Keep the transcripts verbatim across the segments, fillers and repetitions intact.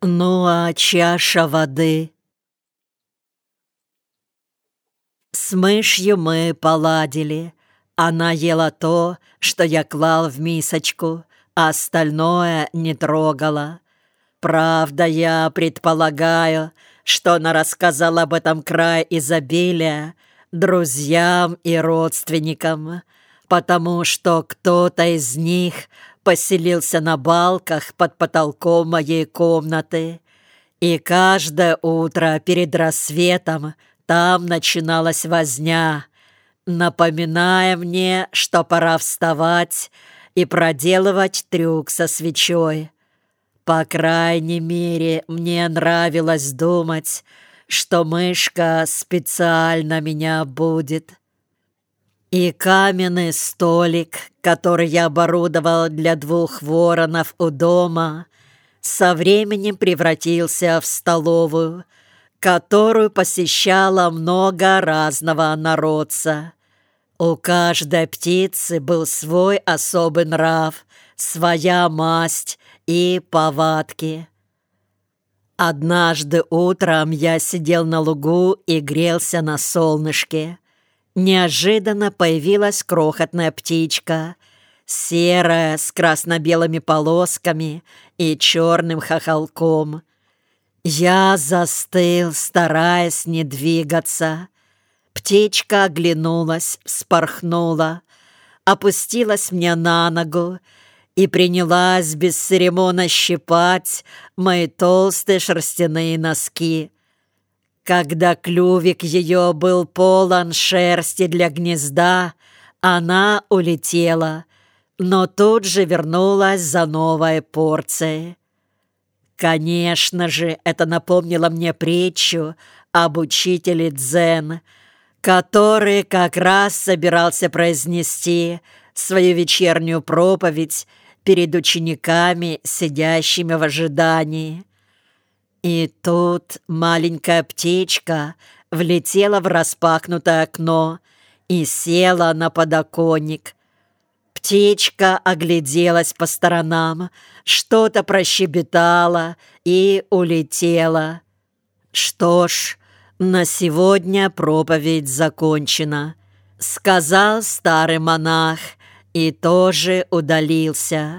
Ну а чаша воды? С мышью мы поладили. Она ела то, что я клал в мисочку, а остальное не трогала. Правда, я предполагаю, что она рассказала об этом крае изобилия друзьям и родственникам, потому что кто-то из них поселился на балках под потолком моей комнаты, и каждое утро перед рассветом там начиналась возня, напоминая мне, что пора вставать и проделывать трюк со свечой. По крайней мере, мне нравилось думать, что мышка специально меня будет. И каменный столик, который я оборудовал для двух воронов у дома, со временем превратился в столовую, которую посещало много разного народца. У каждой птицы был свой особый нрав, своя масть и повадки. Однажды утром я сидел на лугу и грелся на солнышке. Неожиданно появилась крохотная птичка, серая, с красно-белыми полосками и черным хохолком. Я застыл, стараясь не двигаться. Птичка оглянулась, вспорхнула, опустилась мне на ногу и принялась бесцеремонно щипать мои толстые шерстяные носки. Когда клювик ее был полон шерсти для гнезда, она улетела, но тут же вернулась за новой порцией. Конечно же, это напомнило мне притчу об учителе дзен, который как раз собирался произнести свою вечернюю проповедь перед учениками, сидящими в ожидании. И тут маленькая птичка влетела в распахнутое окно и села на подоконник. Птичка огляделась по сторонам, что-то прощебетала и улетела. Что ж, на сегодня проповедь закончена, сказал старый монах и тоже удалился.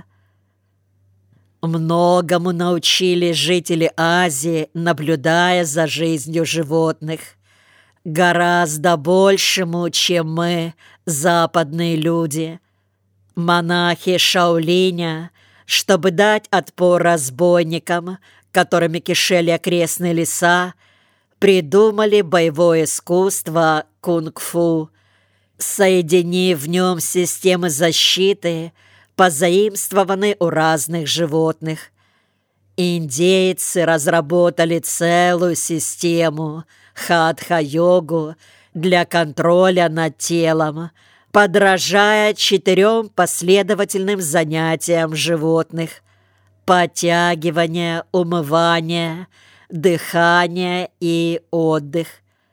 Многому научили жители Азии, наблюдая за жизнью животных. Гораздо большему, чем мы, западные люди. Монахи Шаолиня, чтобы дать отпор разбойникам, которыми кишели окрестные леса, придумали боевое искусство кунг-фу, соединив в нем системы защиты, позаимствованы у разных животных. Индейцы разработали целую систему хатха-йогу для контроля над телом, подражая четырем последовательным занятиям животных: подтягивание, умывание, дыхание и отдых.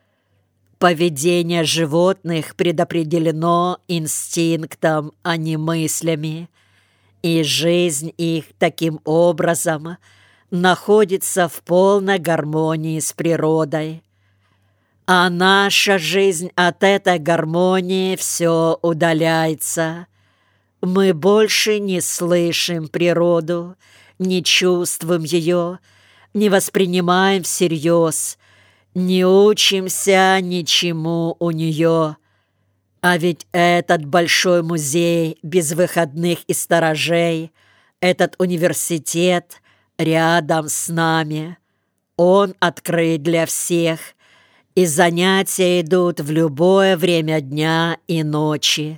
Поведение животных предопределено инстинктом, а не мыслями, и жизнь их таким образом находится в полной гармонии с природой. А наша жизнь от этой гармонии все удаляется. Мы больше не слышим природу, не чувствуем ее, не воспринимаем всерьез, не учимся ничему у нее. А ведь этот большой музей без выходных и сторожей, этот университет рядом с нами, он открыт для всех, и занятия идут в любое время дня и ночи.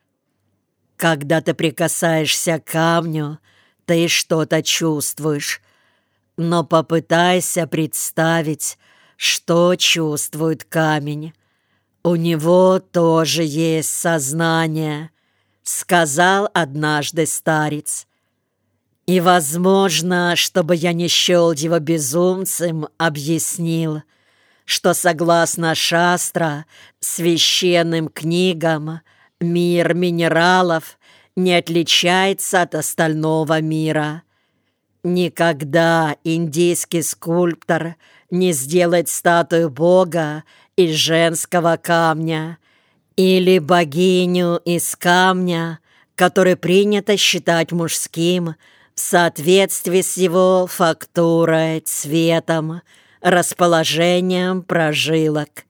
Когда ты прикасаешься к камню, ты что-то чувствуешь, но попытайся представить, что чувствует камень. У него тоже есть сознание, сказал однажды старец. И, возможно, чтобы я не счел его безумцем, объяснил, что, согласно шастра, священным книгам, мир минералов не отличается от остального мира. Никогда индийский скульптор не сделает статую бога из женского камня или богиню из камня, который принято считать мужским в соответствии с его фактурой, цветом, расположением прожилок.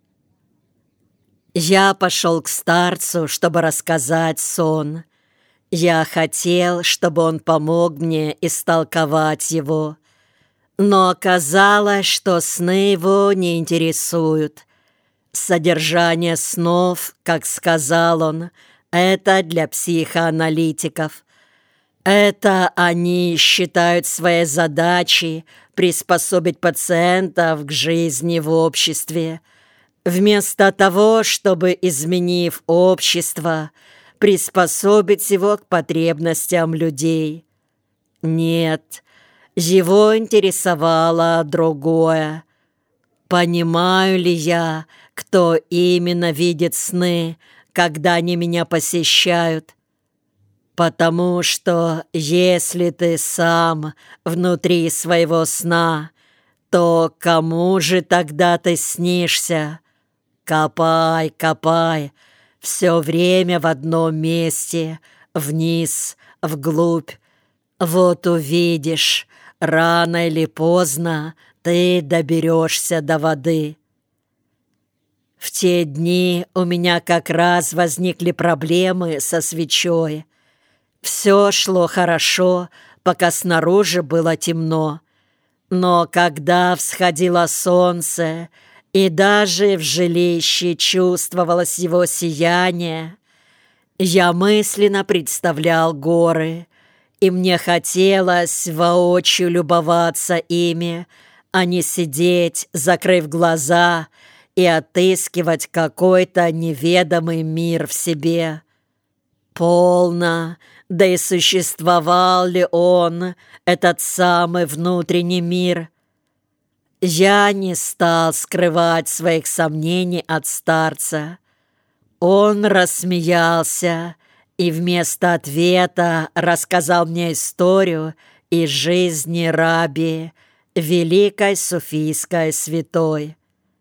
Я пошел к старцу, чтобы рассказать сон. Я хотел, чтобы он помог мне истолковать его, но оказалось, что сны его не интересуют. Содержание снов, как сказал он, это для психоаналитиков. Это они считают своей задачей приспособить пациентов к жизни в обществе, вместо того, чтобы, изменив общество, приспособить его к потребностям людей. Нет, его интересовало другое. Понимаю ли я, кто именно видит сны, когда они меня посещают? Потому что если ты сам внутри своего сна, то кому же тогда ты снишься? Копай, копай, все время в одном месте, вниз, вглубь. Вот увидишь, рано или поздно ты доберешься до воды. В те дни у меня как раз возникли проблемы со свечой. Все шло хорошо, пока снаружи было темно. Но когда всходило солнце, и даже в жилище чувствовалось его сияние, я мысленно представлял горы, и мне хотелось воочию любоваться ими, а не сидеть, закрыв глаза, и отыскивать какой-то неведомый мир в себе. Полно, да и существовал ли он, этот самый внутренний мир? Я не стал скрывать своих сомнений от старца. Он рассмеялся и вместо ответа рассказал мне историю из жизни Раби, великой суфийской святой.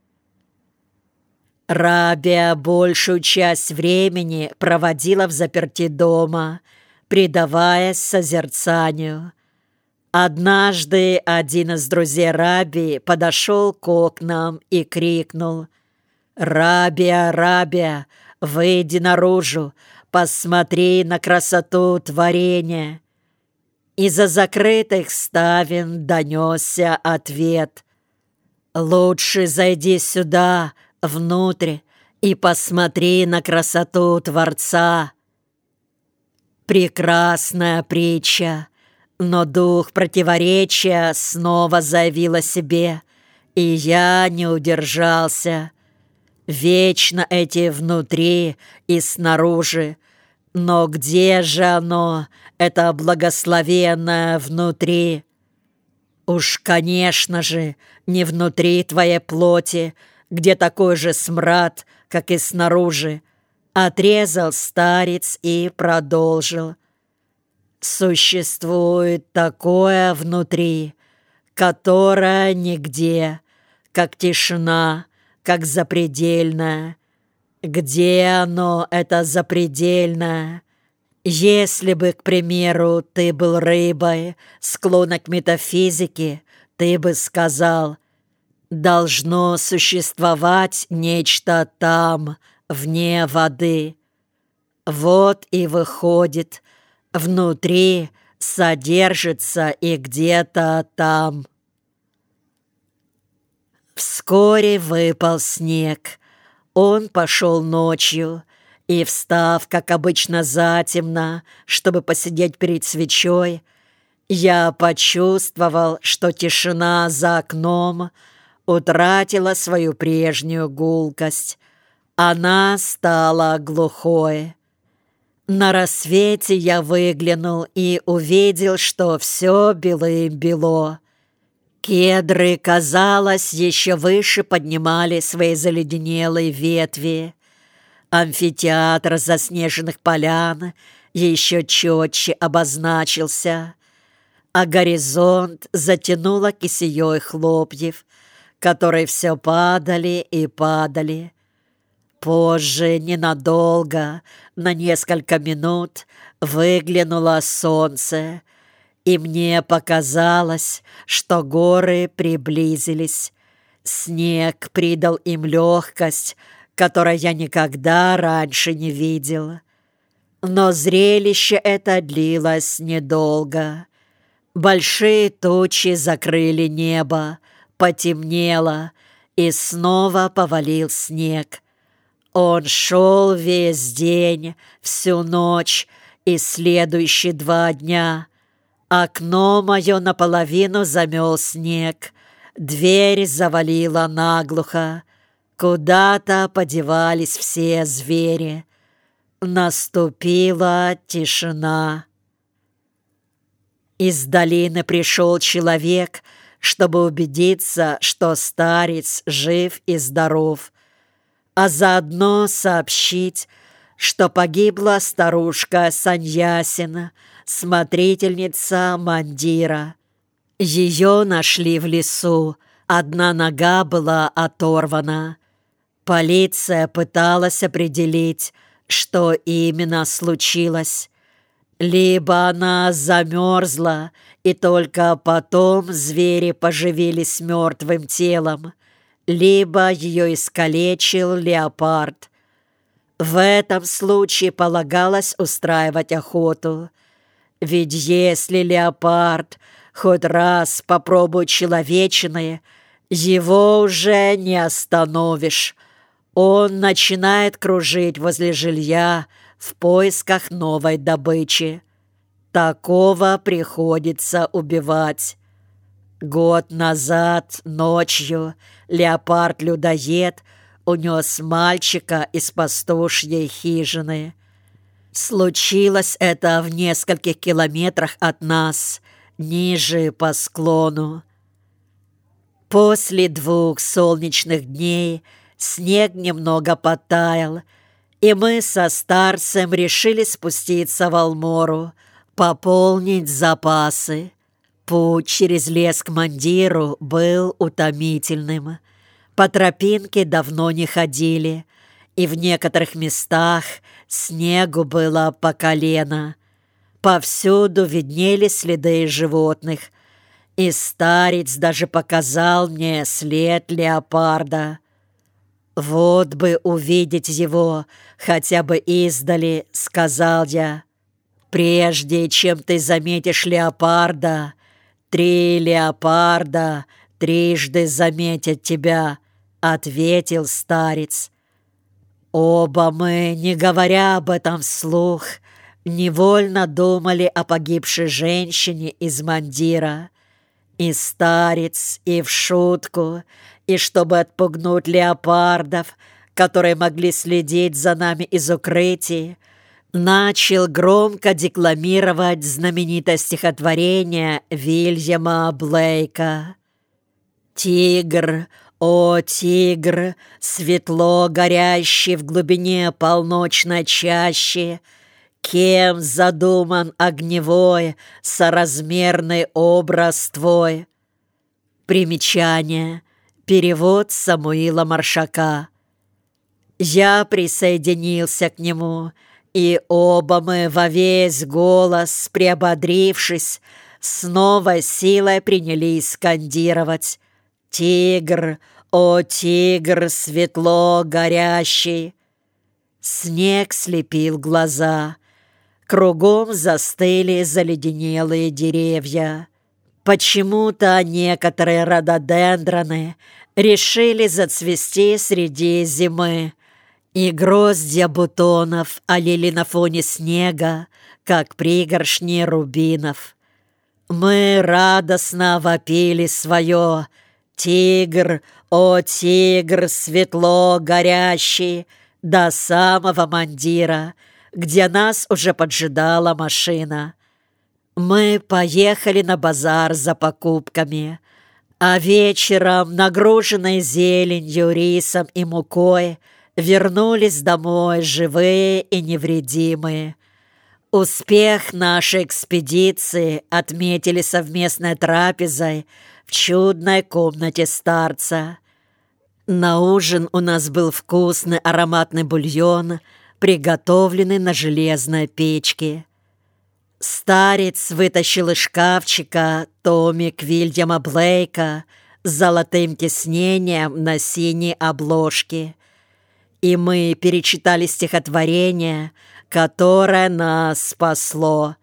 Рабия большую часть времени проводила взаперти дома, предаваясь созерцанию. Однажды один из друзей Раби подошел к окнам и крикнул: «Рабия, Рабия, выйди наружу, посмотри на красоту творения». Из-за закрытых ставен донесся ответ: «Лучше зайди сюда, внутрь, и посмотри на красоту Творца». Прекрасная притча, но дух противоречия снова заявил о себе, и я не удержался. Вечно эти внутри и снаружи, но где же оно, это благословенное внутри? Уж, конечно же, не внутри твоей плоти, где такой же смрад, как и снаружи, отрезал старец и продолжил. Существует такое внутри, которое нигде, как тишина, как запредельное. Где оно, это запредельное? Если бы, к примеру, ты был рыбой, склонна к метафизике, ты бы сказал: должно существовать нечто там, вне воды. Вот и выходит, внутри содержится и где-то там. Вскоре выпал снег. Он пошел ночью, и, встав, как обычно, затемно, чтобы посидеть перед свечой, я почувствовал, что тишина за окном утратила свою прежнюю гулкость. Она стала глухой. На рассвете я выглянул и увидел, что все белым-бело. Кедры, казалось, еще выше поднимали свои заледенелые ветви. Амфитеатр заснеженных полян еще четче обозначился. а горизонт затянуло кисеей хлопьев, которые все падали и падали. Позже, ненадолго, на несколько минут, выглянуло солнце, и мне показалось, что горы приблизились. Снег придал им легкость, которой я никогда раньше не видел. Но зрелище это длилось недолго. Большие тучи закрыли небо, потемнело, и снова повалил снег. Он шел весь день, всю ночь и следующие два дня. Окно мое наполовину замел снег, дверь завалила наглухо, куда-то подевались все звери. Наступила тишина. Из долины пришел человек, чтобы убедиться, что старец жив и здоров, а заодно сообщить, что погибла старушка Саньясина, смотрительница мандира. Ее нашли в лесу, одна нога была оторвана. Полиция пыталась определить, что именно случилось. Либо она замерзла, и только потом звери поживились мертвым телом, либо ее искалечил леопард. В этом случае полагалось устраивать охоту. Ведь если леопард хоть раз попробует человечины, его уже не остановишь. Он начинает кружить возле жилья в поисках новой добычи. Такого приходится убивать. Год назад ночью леопард-людоед унес мальчика из пастушьей хижины. Случилось это в нескольких километрах от нас, ниже по склону. После двух солнечных дней снег немного подтаял, и мы со старцем решили спуститься в Алмору, пополнить запасы. Путь через лес к мандиру был утомительным. По тропинке давно не ходили, и в некоторых местах снегу было по колено. Повсюду виднелись следы животных, и старец даже показал мне след леопарда. «Вот бы увидеть его хотя бы издали», — сказал я. «Прежде чем ты заметишь леопарда, три леопарда трижды заметят тебя», — ответил старец. Оба мы, не говоря об этом вслух, невольно думали о погибшей женщине из мандира. И старец, и в шутку, и чтобы отпугнуть леопардов, которые могли следить за нами из укрытий, начал громко декламировать знаменитое стихотворение Вильяма Блейка. «Тигр, о тигр, светло горящий в глубине полночной чащи, кем задуман огневой соразмерный образ твой?» Примечание. Перевод Самуила Маршака. Я присоединился к нему, и оба мы во весь голос, приободрившись, с новой силой принялись скандировать: «Тигр, о тигр, светло горящий!» Снег слепил глаза. Кругом застыли заледенелые деревья. Почему-то некоторые рододендроны решили зацвести среди зимы, и гроздья бутонов олели на фоне снега, как пригоршни рубинов. Мы радостно вопили свое: «Тигр, о тигр, светло горящий!» до самого мандира, где нас уже поджидала машина. Мы поехали на базар за покупками, а вечером, нагруженные зеленью, рисом и мукой, вернулись домой живые и невредимые. Успех нашей экспедиции отметили совместной трапезой в чудной комнате старца. На ужин у нас был вкусный ароматный бульон, приготовленный на железной печке. Старец вытащил из шкафчика томик Вильяма Блейка с золотым тиснением на синей обложке, и мы перечитали стихотворение, которое нас спасло.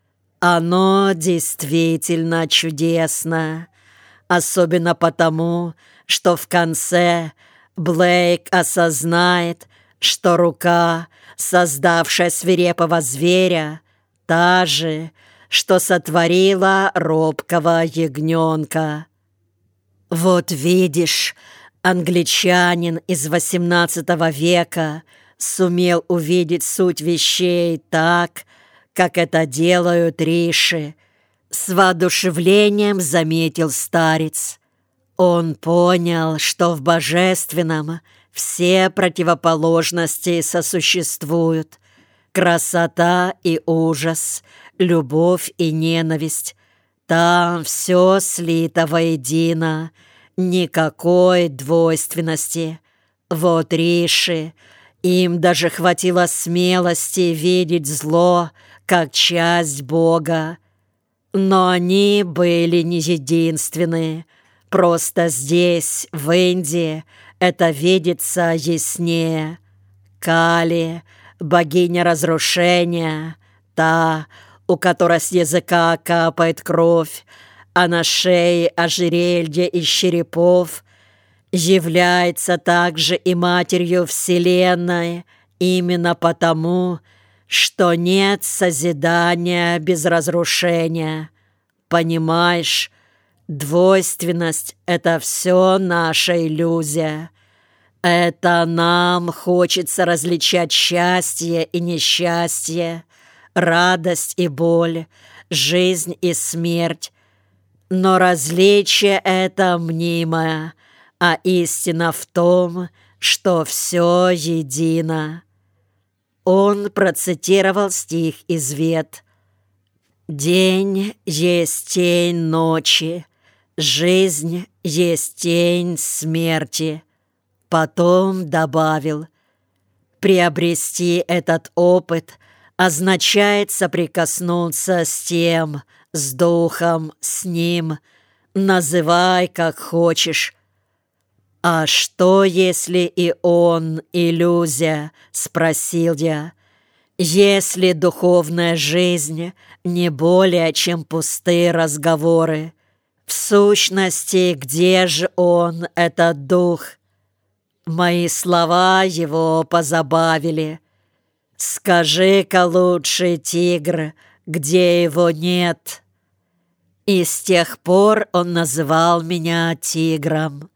Оно действительно чудесно, особенно потому, что в конце Блейк осознает, что рука, создавшая свирепого зверя, та же, что сотворила робкого ягненка. Вот видишь, англичанин из восемнадцатого века сумел увидеть суть вещей так, как это делают риши. С воодушевлением заметил старец. Он понял, что в божественном все противоположности сосуществуют. Красота и ужас, любовь и ненависть. Там все слито воедино, никакой двойственности. Вот риши, им даже хватило смелости видеть зло как часть Бога. Но они были не единственны. Просто здесь, в Индии, это видится яснее. Кали, богиня разрушения, та, у которой с языка капает кровь, а на шее ожерелье из черепов, является также и матерью Вселенной, именно потому, что нет созидания без разрушения. Понимаешь, двойственность — это все наша иллюзия. Это нам хочется различать счастье и несчастье, радость и боль, жизнь и смерть. Но различие это мнимое, а истина в том, что все едино. Он процитировал стих из Вед. «День есть тень ночи, жизнь есть тень смерти». Потом добавил: «Приобрести этот опыт означает соприкоснуться с тем, с духом, с ним, называй как хочешь». «А что, если и он иллюзия?» — спросил я. «Если духовная жизнь не более, чем пустые разговоры? В сущности, где же он, этот дух?» Мои слова его позабавили. «Скажи-ка лучше, тигр, где его нет?» И с тех пор он называл меня тигром.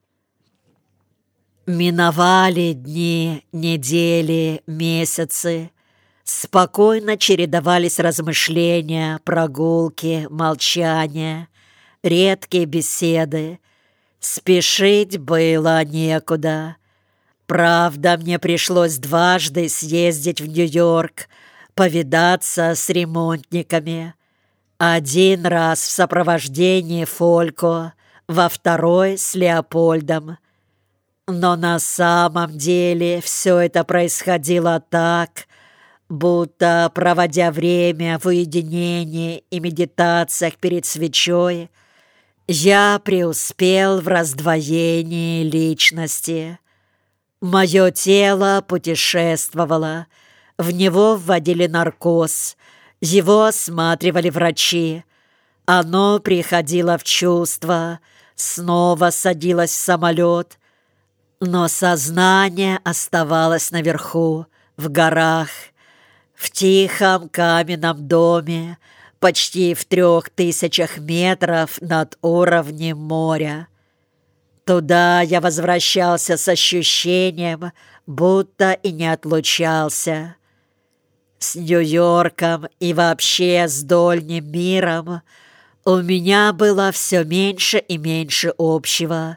Миновали дни, недели, месяцы. Спокойно чередовались размышления, прогулки, молчания, редкие беседы. Спешить было некуда. Правда, мне пришлось дважды съездить в Нью-Йорк, повидаться с ремонтниками. Один раз в сопровождении Фолько, во второй с Леопольдом. Но на самом деле все это происходило так, будто, проводя время в уединении и медитациях перед свечой, я преуспел в раздвоении личности. Мое тело путешествовало, в него вводили наркоз, его осматривали врачи. Оно приходило в чувство, снова садилось в самолет, но сознание оставалось наверху, в горах, в тихом каменном доме, почти в трех тысячах метров над уровнем моря. Туда я возвращался с ощущением, будто и не отлучался. С Нью-Йорком и вообще с дольним миром у меня было все меньше и меньше общего.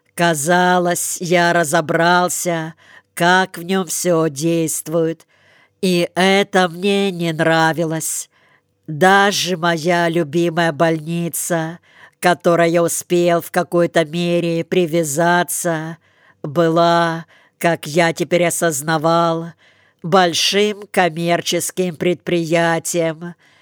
Казалось, я разобрался, как в нем все действует, И это мне не нравилось. Даже моя любимая больница, к которой я успел в какой-то мере привязаться, была, как я теперь осознавал, большим коммерческим предприятием,